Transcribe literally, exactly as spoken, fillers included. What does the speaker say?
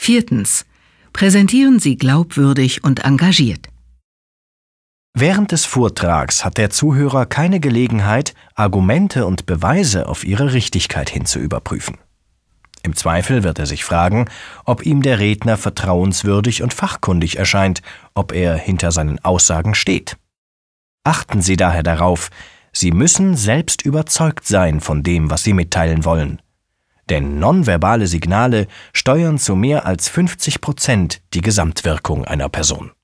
Viertens. Präsentieren Sie glaubwürdig und engagiert. Während des Vortrags hat der Zuhörer keine Gelegenheit, Argumente und Beweise auf ihre Richtigkeit hin zu überprüfen. Im Zweifel wird er sich fragen, ob ihm der Redner vertrauenswürdig und fachkundig erscheint, ob er hinter seinen Aussagen steht. Achten Sie daher darauf, Sie müssen selbst überzeugt sein von dem, was Sie mitteilen wollen. Denn nonverbale Signale steuern zu mehr als fünfzig Prozent die Gesamtwirkung einer Person.